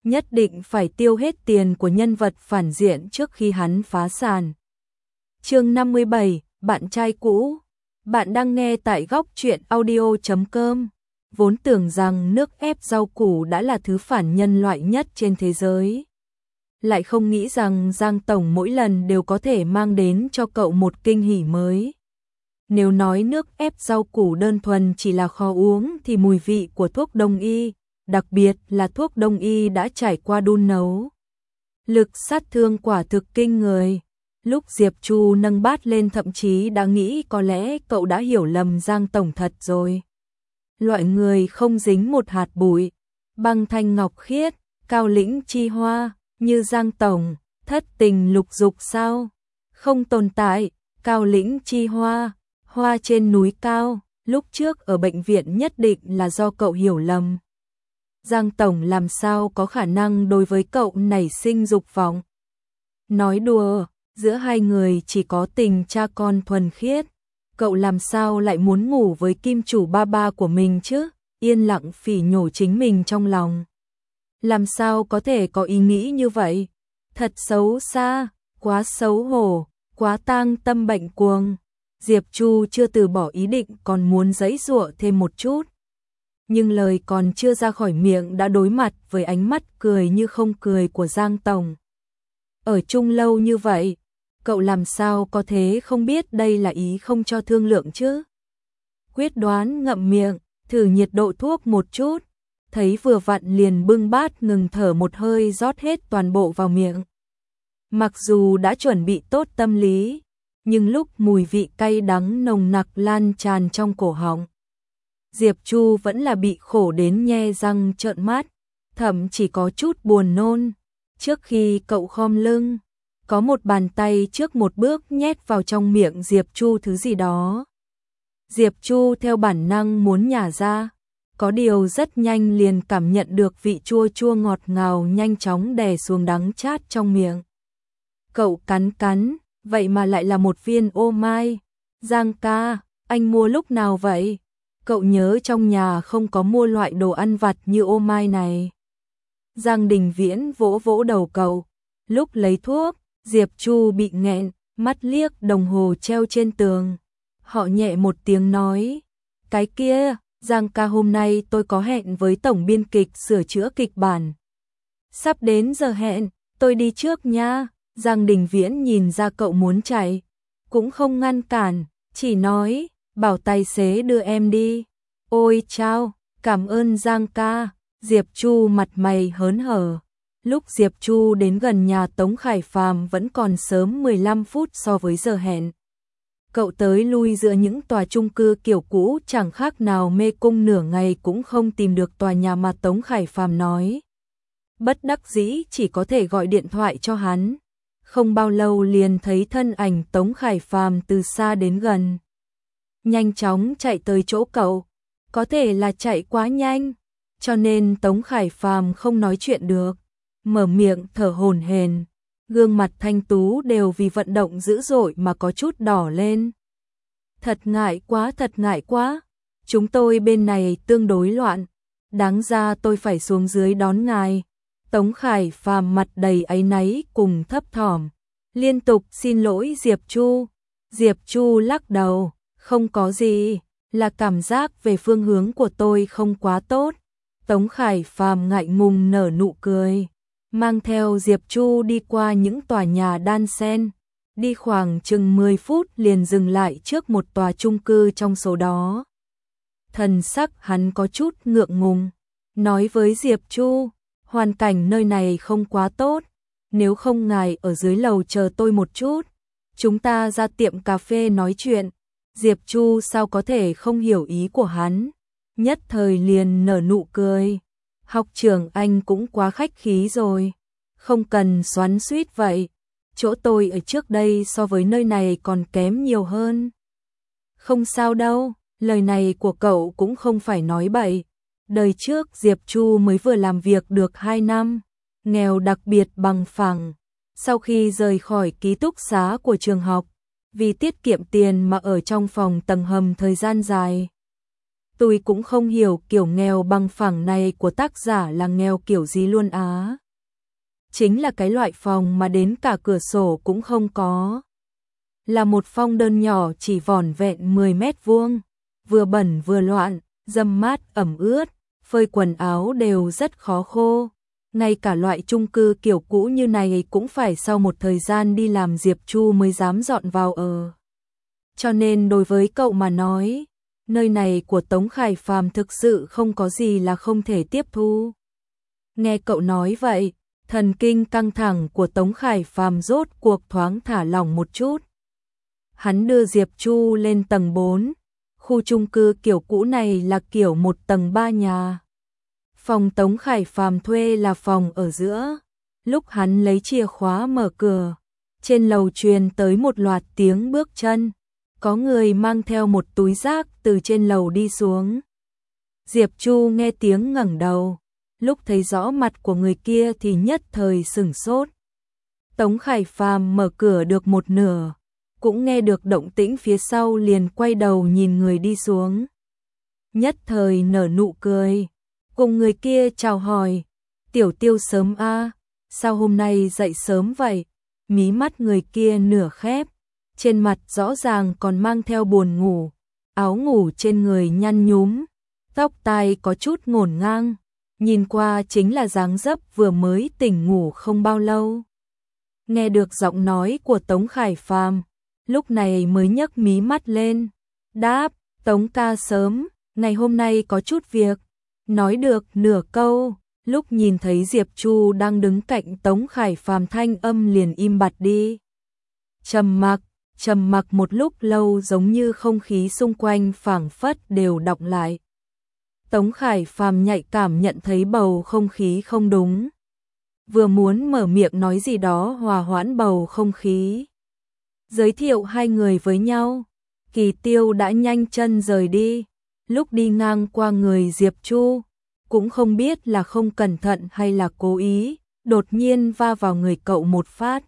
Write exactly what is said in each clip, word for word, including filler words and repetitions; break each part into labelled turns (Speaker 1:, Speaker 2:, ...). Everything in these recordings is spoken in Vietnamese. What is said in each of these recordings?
Speaker 1: nhất định phải tiêu hết tiền của nhân vật phản diện trước khi hắn phá sản. Chương năm mươi bảy, bạn trai cũ. Bạn đang nghe tại góc truyện audio chấm com. Vốn tưởng rằng nước ép rau củ đã là thứ phản nhân loại nhất trên thế giới. Lại không nghĩ rằng Giang Tổng mỗi lần đều có thể mang đến cho cậu một kinh hỉ mới. Nếu nói nước ép rau củ đơn thuần chỉ là khó uống thì mùi vị của thuốc đông y, đặc biệt là thuốc đông y đã trải qua đun nấu. Lực sát thương quả thực kinh người. Lúc Diệp Chu nâng bát lên thậm chí đã nghĩ có lẽ cậu đã hiểu lầm Giang Tổng thật rồi. Loại người không dính một hạt bụi, băng thanh ngọc khiết, cao lĩnh chi hoa, như Giang Tổng, thất tình lục dục sao? Không tồn tại, cao lĩnh chi hoa, hoa trên núi cao, lúc trước ở bệnh viện nhất định là do cậu hiểu lầm. Giang Tổng làm sao có khả năng đối với cậu nảy sinh dục vọng? Nói đùa, giữa hai người chỉ có tình cha con thuần khiết. Cậu làm sao lại muốn ngủ với kim chủ ba ba của mình chứ? Yên lặng phỉ nhổ chính mình trong lòng. Làm sao có thể có ý nghĩ như vậy? Thật xấu xa, quá xấu hổ, quá tang tâm bệnh cuồng. Diệp Chu chưa từ bỏ ý định còn muốn giãy giụa thêm một chút. Nhưng lời còn chưa ra khỏi miệng đã đối mặt với ánh mắt cười như không cười của Giang Tổng. Ở chung lâu như vậy, cậu làm sao có thế không biết đây là ý không cho thương lượng chứ? Quyết đoán ngậm miệng, thử nhiệt độ thuốc một chút, thấy vừa vặn liền bưng bát ngừng thở một hơi rót hết toàn bộ vào miệng. Mặc dù đã chuẩn bị tốt tâm lý, nhưng lúc mùi vị cay đắng nồng nặc lan tràn trong cổ họng, Diệp Chu vẫn là bị khổ đến nhe răng trợn mắt, thậm chỉ có chút buồn nôn. Trước khi cậu khom lưng, có một bàn tay trước một bước nhét vào trong miệng Diệp Chu thứ gì đó. Diệp Chu theo bản năng muốn nhả ra, có điều rất nhanh liền cảm nhận được vị chua chua ngọt ngào nhanh chóng đè xuống đắng chát trong miệng. Cậu cắn cắn, vậy mà lại là một viên ô mai. Giang ca, anh mua lúc nào vậy? Cậu nhớ trong nhà không có mua loại đồ ăn vặt như ô mai này. Giang Đình Viễn vỗ vỗ đầu cậu. Lúc lấy thuốc, Diệp Chu bị nghẹn, mắt liếc đồng hồ treo trên tường. Họ nhẹ một tiếng nói, cái kia, Giang ca hôm nay tôi có hẹn với tổng biên kịch sửa chữa kịch bản. Sắp đến giờ hẹn, tôi đi trước nha. Giang Đình Viễn nhìn ra cậu muốn chạy, cũng không ngăn cản, chỉ nói, bảo tài xế đưa em đi. Ôi chao, cảm ơn Giang ca. Diệp Chu mặt mày hớn hở. Lúc Diệp Chu đến gần nhà Tống Khải Phàm vẫn còn sớm mười lăm phút so với giờ hẹn. Cậu tới lui giữa những tòa chung cư kiểu cũ chẳng khác nào mê cung, nửa ngày cũng không tìm được tòa nhà mà Tống Khải Phàm nói. Bất đắc dĩ chỉ có thể gọi điện thoại cho hắn. Không bao lâu liền thấy thân ảnh Tống Khải Phàm từ xa đến gần. Nhanh chóng chạy tới chỗ cậu. Có thể là chạy quá nhanh, cho nên Tống Khải Phàm không nói chuyện được. Mở miệng thở hổn hển, gương mặt thanh tú đều vì vận động dữ dội mà có chút đỏ lên. Thật ngại quá, thật ngại quá. Chúng tôi bên này tương đối loạn. Đáng ra tôi phải xuống dưới đón ngài. Tống Khải Phàm mặt đầy áy náy cùng thấp thỏm, liên tục xin lỗi Diệp Chu. Diệp Chu lắc đầu, không có gì, là cảm giác về phương hướng của tôi không quá tốt. Tống Khải Phàm ngại ngùng nở nụ cười, mang theo Diệp Chu đi qua những tòa nhà đan xen, đi khoảng chừng mười phút liền dừng lại trước một tòa chung cư trong số đó. Thần sắc hắn có chút ngượng ngùng, nói với Diệp Chu, hoàn cảnh nơi này không quá tốt, nếu không ngài ở dưới lầu chờ tôi một chút, chúng ta ra tiệm cà phê nói chuyện. Diệp Chu sao có thể không hiểu ý của hắn, nhất thời liền nở nụ cười. Học trưởng anh cũng quá khách khí rồi, không cần xoắn xuýt vậy, chỗ tôi ở trước đây so với nơi này còn kém nhiều hơn. Không sao đâu, lời này của cậu cũng không phải nói bậy. Đời trước Diệp Chu mới vừa làm việc được hai năm, nghèo đặc biệt bằng phẳng. Sau khi rời khỏi ký túc xá của trường học, vì tiết kiệm tiền mà ở trong phòng tầng hầm thời gian dài, Tôi cũng không hiểu kiểu nghèo bằng phẳng này của tác giả là nghèo kiểu gì luôn á. Chính là cái loại phòng mà đến cả cửa sổ cũng không có. Là một phòng đơn nhỏ chỉ vỏn vẹn mười mét vuông, vừa bẩn vừa loạn, râm mát ẩm ướt, phơi quần áo đều rất khó khô. Ngay cả loại chung cư kiểu cũ như này cũng phải sau một thời gian đi làm Diệp Chu mới dám dọn vào ở. Cho nên đối với cậu mà nói, nơi này của Tống Khải Phàm thực sự không có gì là không thể tiếp thu. Nghe cậu nói vậy, thần kinh căng thẳng của Tống Khải Phàm rốt cuộc thoáng thả lỏng một chút. Hắn đưa Diệp Chu lên tầng bốn, khu chung cư kiểu cũ này là kiểu một tầng ba nhà. Phòng Tống Khải Phàm thuê là phòng ở giữa. Lúc hắn lấy chìa khóa mở cửa, trên lầu truyền tới một loạt tiếng bước chân. Có người mang theo một túi rác từ trên lầu đi xuống. Diệp Chu nghe tiếng ngẩng đầu, lúc thấy rõ mặt của người kia thì nhất thời sửng sốt. Tống Khải Phàm mở cửa được một nửa, cũng nghe được động tĩnh phía sau liền quay đầu nhìn người đi xuống. Nhất thời nở nụ cười, cùng người kia chào hỏi, tiểu Tiêu sớm a, à, sao hôm nay dậy sớm vậy? Mí mắt người kia nửa khép, trên mặt rõ ràng còn mang theo buồn ngủ, áo ngủ trên người nhăn nhúm, tóc tai có chút ngổn ngang, nhìn qua chính là dáng dấp vừa mới tỉnh ngủ không bao lâu. Nghe được giọng nói của Tống Khải Phàm, lúc này mới nhấc mí mắt lên, đáp, Tống ca sớm, ngày hôm nay có chút việc. Nói được nửa câu, lúc nhìn thấy Diệp Chu đang đứng cạnh Tống Khải Phàm thanh âm liền im bặt đi. Trầm mặc, trầm mặc một lúc lâu giống như không khí xung quanh phảng phất đều đọng lại. Tống Khải Phàm nhạy cảm nhận thấy bầu không khí không đúng. Vừa muốn mở miệng nói gì đó hòa hoãn bầu không khí, giới thiệu hai người với nhau, Kỳ Tiêu đã nhanh chân rời đi. Lúc đi ngang qua người Diệp Chu, cũng không biết là không cẩn thận hay là cố ý, đột nhiên va vào người cậu một phát.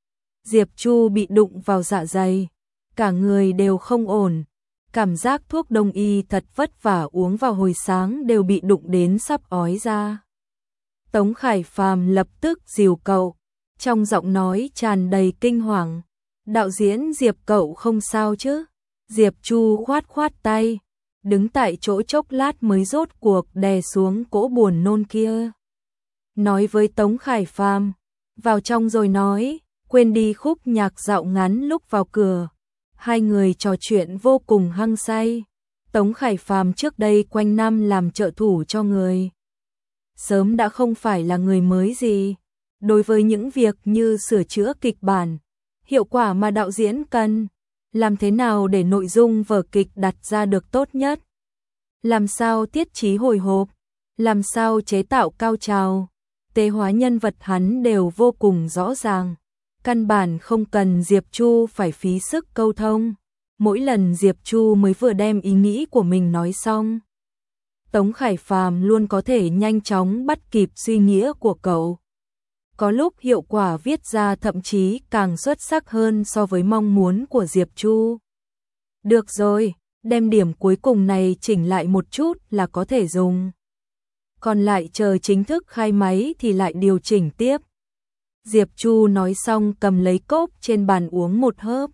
Speaker 1: Diệp Chu bị đụng vào dạ dày, cả người đều không ổn, cảm giác thuốc đông y thật vất vả uống vào hồi sáng đều bị đụng đến sắp ói ra. Tống Khải Phàm lập tức dìu cậu, trong giọng nói tràn đầy kinh hoàng, đạo diễn Diệp cậu không sao chứ? Diệp Chu khoát khoát tay, đứng tại chỗ chốc lát mới rốt cuộc đè xuống cỗ buồn nôn kia. Nói với Tống Khải Phàm, vào trong rồi nói, quên đi khúc nhạc dạo ngắn lúc vào cửa. Hai người trò chuyện vô cùng hăng say. Tống Khải Phàm trước đây quanh năm làm trợ thủ cho người, sớm đã không phải là người mới gì. Đối với những việc như sửa chữa kịch bản, hiệu quả mà đạo diễn cần, làm thế nào để nội dung vở kịch đặt ra được tốt nhất, làm sao tiết trí hồi hộp, làm sao chế tạo cao trào, tế hóa nhân vật hắn đều vô cùng rõ ràng. Căn bản không cần Diệp Chu phải phí sức câu thông. Mỗi lần Diệp Chu mới vừa đem ý nghĩ của mình nói xong, Tống Khải Phàm luôn có thể nhanh chóng bắt kịp suy nghĩ của cậu. Có lúc hiệu quả viết ra thậm chí càng xuất sắc hơn so với mong muốn của Diệp Chu. Được rồi, đem điểm cuối cùng này chỉnh lại một chút là có thể dùng. Còn lại chờ chính thức khai máy thì lại điều chỉnh tiếp. Diệp Chu nói xong cầm lấy cốc trên bàn uống một hớp.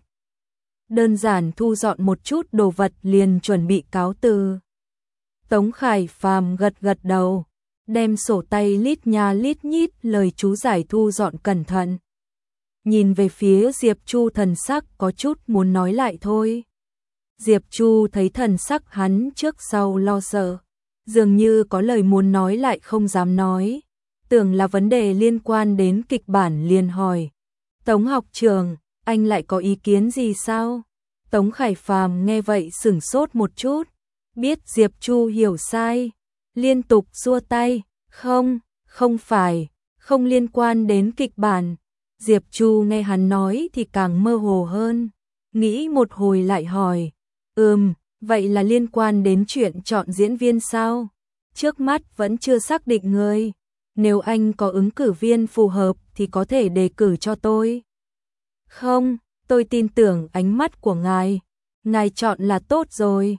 Speaker 1: Đơn giản thu dọn một chút đồ vật liền chuẩn bị cáo từ. Tống Khải Phàm gật gật đầu, đem sổ tay lít nha lít nhít lời chú giải thu dọn cẩn thận. Nhìn về phía Diệp Chu thần sắc có chút muốn nói lại thôi. Diệp Chu thấy thần sắc hắn trước sau lo sợ, dường như có lời muốn nói lại không dám nói. Tưởng là vấn đề liên quan đến kịch bản liền hỏi, Tống học trường, anh lại có ý kiến gì sao? Tống Khải Phàm nghe vậy sửng sốt một chút, biết Diệp Chu hiểu sai, liên tục xua tay, không, không phải, không liên quan đến kịch bản. Diệp Chu nghe hắn nói thì càng mơ hồ hơn, nghĩ một hồi lại hỏi, ừm, vậy là liên quan đến chuyện chọn diễn viên sao? Trước mắt vẫn chưa xác định người. Nếu anh có ứng cử viên phù hợp thì có thể đề cử cho tôi. Không, tôi tin tưởng ánh mắt của ngài. Ngài chọn là tốt rồi.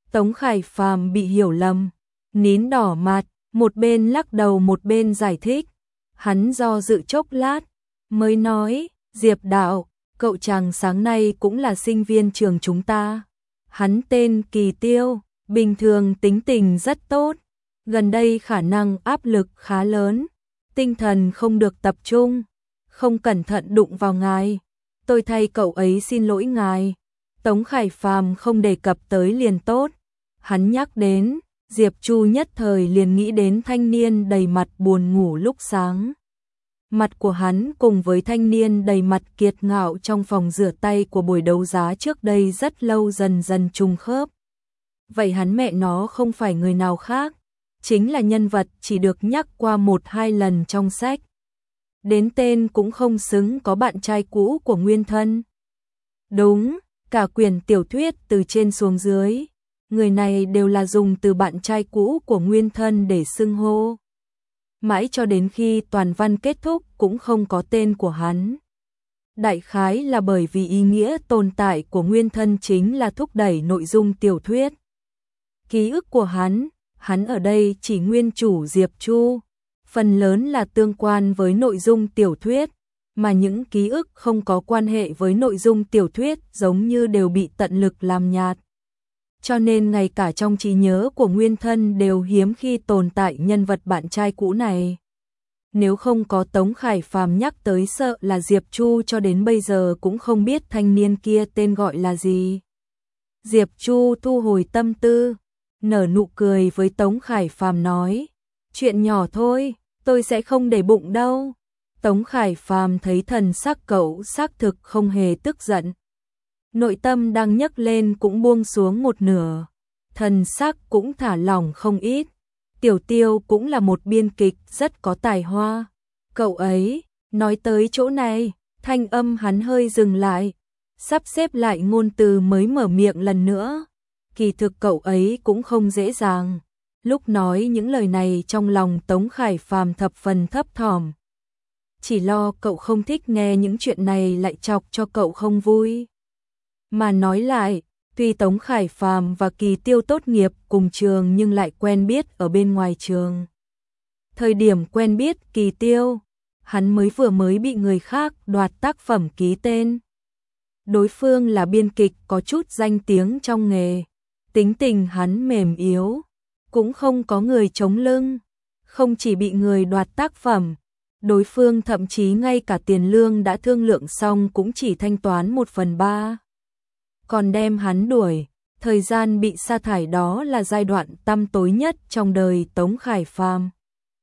Speaker 1: Tống Khải Phàm bị hiểu lầm, nín đỏ mặt, một bên lắc đầu một bên giải thích. Hắn do dự chốc lát, mới nói, Diệp đạo, cậu chàng sáng nay cũng là sinh viên trường chúng ta. Hắn tên Kỳ Tiêu, bình thường tính tình rất tốt, gần đây khả năng áp lực khá lớn, tinh thần không được tập trung, không cẩn thận đụng vào ngài. Tôi thay cậu ấy xin lỗi ngài. Tống Khải Phàm không đề cập tới liền tốt. Hắn nhắc đến, Diệp Chu nhất thời liền nghĩ đến thanh niên đầy mặt buồn ngủ lúc sáng. Mặt của hắn cùng với thanh niên đầy mặt kiệt ngạo trong phòng rửa tay của buổi đấu giá trước đây rất lâu dần dần trùng khớp. Vậy hắn mẹ nó không phải người nào khác, chính là nhân vật chỉ được nhắc qua một hai lần trong sách. Đến tên cũng không xứng có bạn trai cũ của nguyên thân. Đúng, cả quyển tiểu thuyết từ trên xuống dưới, người này đều là dùng từ bạn trai cũ của nguyên thân để xưng hô. Mãi cho đến khi toàn văn kết thúc cũng không có tên của hắn. Đại khái là bởi vì ý nghĩa tồn tại của nguyên thân chính là thúc đẩy nội dung tiểu thuyết. Ký ức của hắn, hắn ở đây chỉ nguyên chủ Diệp Chu, phần lớn là tương quan với nội dung tiểu thuyết, mà những ký ức không có quan hệ với nội dung tiểu thuyết giống như đều bị tận lực làm nhạt. Cho nên ngay cả trong trí nhớ của nguyên thân đều hiếm khi tồn tại nhân vật bạn trai cũ này. Nếu không có Tống Khải Phàm nhắc tới sợ là Diệp Chu cho đến bây giờ cũng không biết thanh niên kia tên gọi là gì. Diệp Chu thu hồi tâm tư, nở nụ cười với Tống Khải Phàm nói, chuyện nhỏ thôi, tôi sẽ không để bụng đâu. Tống Khải Phàm thấy thần sắc cậu xác thực không hề tức giận. Nội tâm đang nhấc lên cũng buông xuống một nửa, thần sắc cũng thả lỏng không ít. Tiểu Tiêu cũng là một biên kịch rất có tài hoa. Cậu ấy, nói tới chỗ này, thanh âm hắn hơi dừng lại, sắp xếp lại ngôn từ mới mở miệng lần nữa. Kỳ thực cậu ấy cũng không dễ dàng. Lúc nói những lời này trong lòng Tống Khải Phàm thập phần thấp thỏm. Chỉ lo cậu không thích nghe những chuyện này lại chọc cho cậu không vui. Mà nói lại, tuy Tống Khải Phàm và Kỳ Tiêu tốt nghiệp cùng trường nhưng lại quen biết ở bên ngoài trường. Thời điểm quen biết Kỳ Tiêu, hắn mới vừa mới bị người khác đoạt tác phẩm ký tên. Đối phương là biên kịch có chút danh tiếng trong nghề, tính tình hắn mềm yếu, cũng không có người chống lưng, không chỉ bị người đoạt tác phẩm, đối phương thậm chí ngay cả tiền lương đã thương lượng xong cũng chỉ thanh toán một phần ba. Còn đem hắn đuổi, thời gian bị sa thải đó là giai đoạn tăm tối nhất trong đời Tống Khải Phàm.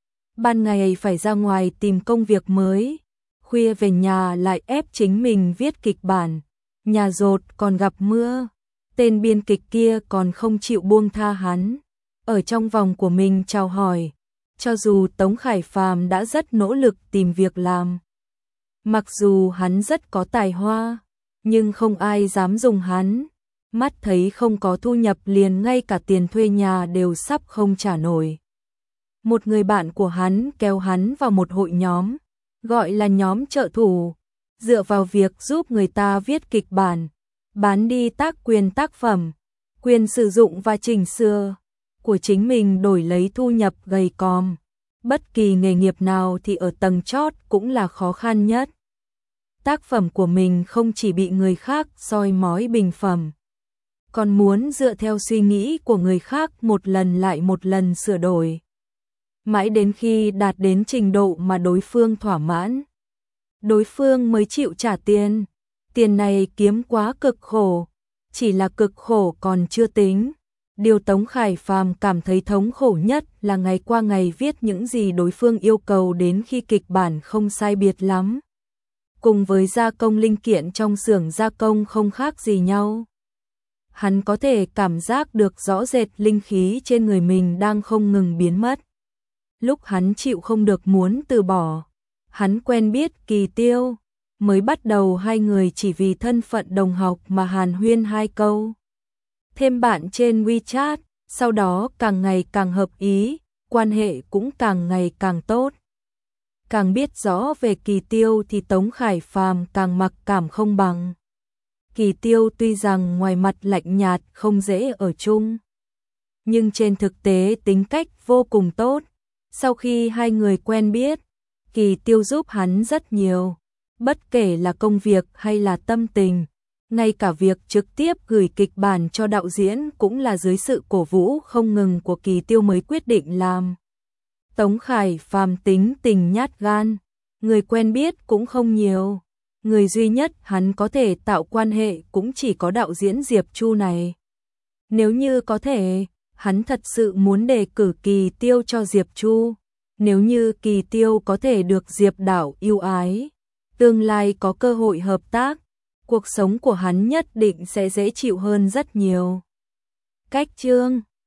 Speaker 1: Ban ngày phải ra ngoài tìm công việc mới, khuya về nhà lại ép chính mình viết kịch bản, nhà dột còn gặp mưa, tên biên kịch kia còn không chịu buông tha hắn, ở trong vòng của mình chào hỏi, cho dù Tống Khải Phàm đã rất nỗ lực tìm việc làm. Mặc dù hắn rất có tài hoa, nhưng không ai dám dùng hắn, mắt thấy không có thu nhập liền ngay cả tiền thuê nhà đều sắp không trả nổi. Một người bạn của hắn kéo hắn vào một hội nhóm, gọi là nhóm trợ thủ, dựa vào việc giúp người ta viết kịch bản, bán đi tác quyền tác phẩm, quyền sử dụng và chỉnh sửa của chính mình đổi lấy thu nhập gầy còm. Bất kỳ nghề nghiệp nào thì ở tầng chót cũng là khó khăn nhất. Tác phẩm của mình không chỉ bị người khác soi mói bình phẩm, còn muốn dựa theo suy nghĩ của người khác một lần lại một lần sửa đổi. Mãi đến khi đạt đến trình độ mà đối phương thỏa mãn, đối phương mới chịu trả tiền. Tiền này kiếm quá cực khổ, chỉ là cực khổ còn chưa tính. Điều Tống Khải Phàm cảm thấy thống khổ nhất là ngày qua ngày viết những gì đối phương yêu cầu đến khi kịch bản không sai biệt lắm. Cùng với gia công linh kiện trong xưởng gia công không khác gì nhau. Hắn có thể cảm giác được rõ rệt linh khí trên người mình đang không ngừng biến mất. Lúc hắn chịu không được muốn từ bỏ, hắn quen biết Kỳ Tiêu, mới bắt đầu hai người chỉ vì thân phận đồng học mà hàn huyên hai câu. Thêm bạn trên WeChat, sau đó càng ngày càng hợp ý, quan hệ cũng càng ngày càng tốt. Càng biết rõ về Kỳ Tiêu thì Tống Khải Phàm càng mặc cảm không bằng. Kỳ Tiêu tuy rằng ngoài mặt lạnh nhạt không dễ ở chung, nhưng trên thực tế tính cách vô cùng tốt. Sau khi hai người quen biết, Kỳ Tiêu giúp hắn rất nhiều, bất kể là công việc hay là tâm tình, ngay cả việc trực tiếp gửi kịch bản cho đạo diễn cũng là dưới sự cổ vũ không ngừng của Kỳ Tiêu mới quyết định làm. Tống Khải phàm tính tình nhát gan, người quen biết cũng không nhiều, người duy nhất hắn có thể tạo quan hệ cũng chỉ có đạo diễn Diệp Chu này. Nếu như có thể, hắn thật sự muốn đề cử Kỳ Tiêu cho Diệp Chu. Nếu như Kỳ Tiêu có thể được Diệp Đảo yêu ái, tương lai có cơ hội hợp tác, cuộc sống của hắn nhất định sẽ dễ chịu hơn rất nhiều. Cách chương